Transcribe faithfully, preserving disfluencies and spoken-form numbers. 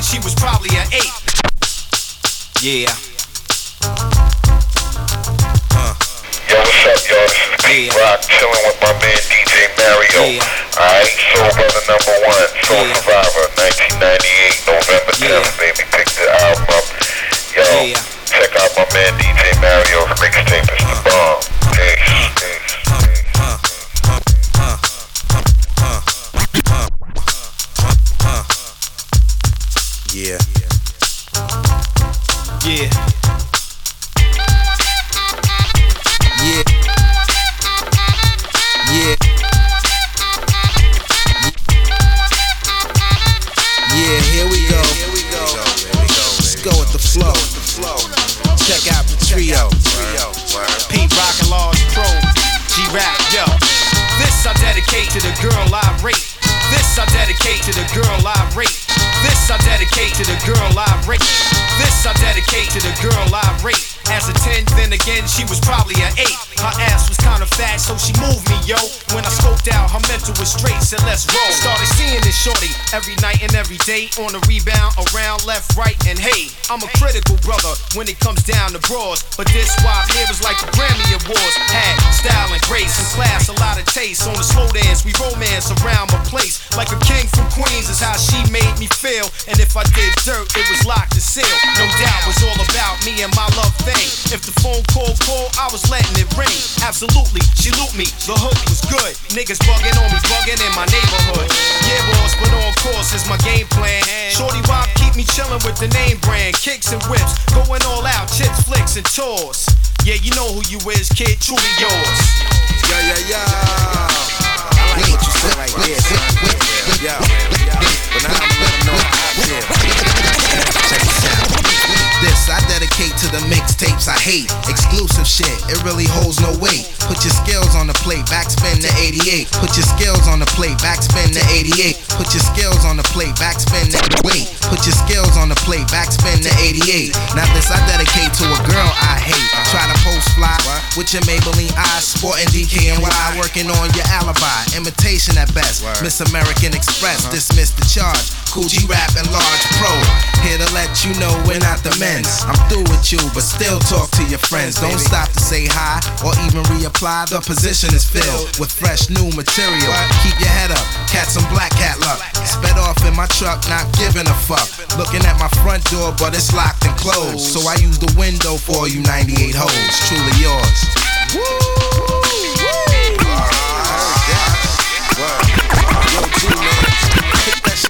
she was probably an eight. Yeah. Uh. Yo, what's up, y'all? This is Pete yeah. Rock, chilling with my man D J Mario. Yeah. Alright, Soul Brother number one, Soul yeah. Survivor, nineteen ninety-eight, November tenth, yeah. baby, pick the album up. Yo, yeah. check out my man D J Mario's mixtape, it's the bomb. Peace, peace, peace. Yeah. Yeah. Yeah. Yeah. Yeah, here we go. Let's go with the flow. Check out the trio. Pete Rock and Large Pro. G-Rap, yo. This I dedicate to the girl I rate. This I dedicate to the girl I rate. This I dedicate to the girl I rate. This I dedicate to the girl I rate. As a ten, then again, she was probably an eight. Her ass was kinda fat, so she moved me, yo. When I scoped out, her mental was straight, said let's roll. Started seeing this shorty every night and every day. On the rebound, around, left, right, and hey, I'm a critical brother when it comes down to bras. But this wop here was like the Grammy Awards. Had style and grace and class, a lot of taste. On the slow dance, we romance around my place. Like a king from Queens is how she made me feel. And if I did dirt, it was locked and sealed. No doubt, it was all about me and my love thing. If the phone call called, I was letting it ring. Absolutely, she looped me, the hook was good. Niggas bugging on me, bugging in my neighborhood. Yeah, boss, but on course is my game plan. Shorty Wop keep me chillin' with the name brand. Kicks and whips, going all out, chips, flicks, and tours. Yeah, you know who you is, kid, truly yours. Yeah, yeah, yeah. I like what you said right there, son. Yeah, yeah. But now I'm gonna let them know how I feel. Check this out. This I dedicate to the mixtapes I hate. Exclusive shit, it really holds no weight. Put your skills on the plate, backspin to eighty-eight. Put your skills on the plate, backspin to eighty-eight. Put your skills on the plate, backspin to wait. Put your skills on the plate, backspin to eighty-eight. Now this I dedicate to a girl I hate. Try to post fly with your Maybelline eyes, sporting D K N Y, working on your alibi. Imitation at best. Miss American Express, dismiss the charge. Cool G-Rap and Large Pro. Here to let you know we're not the men's. I'm through with you, but still talk to your friends. Don't stop to say hi or even reapply. The position is filled with fresh new material. Keep your head up, catch some black cat luck. Sped off in my truck, not giving a fuck. Looking at my front door, but it's locked and closed. So I use the window for you ninety-eight hoes. Truly yours. Woo!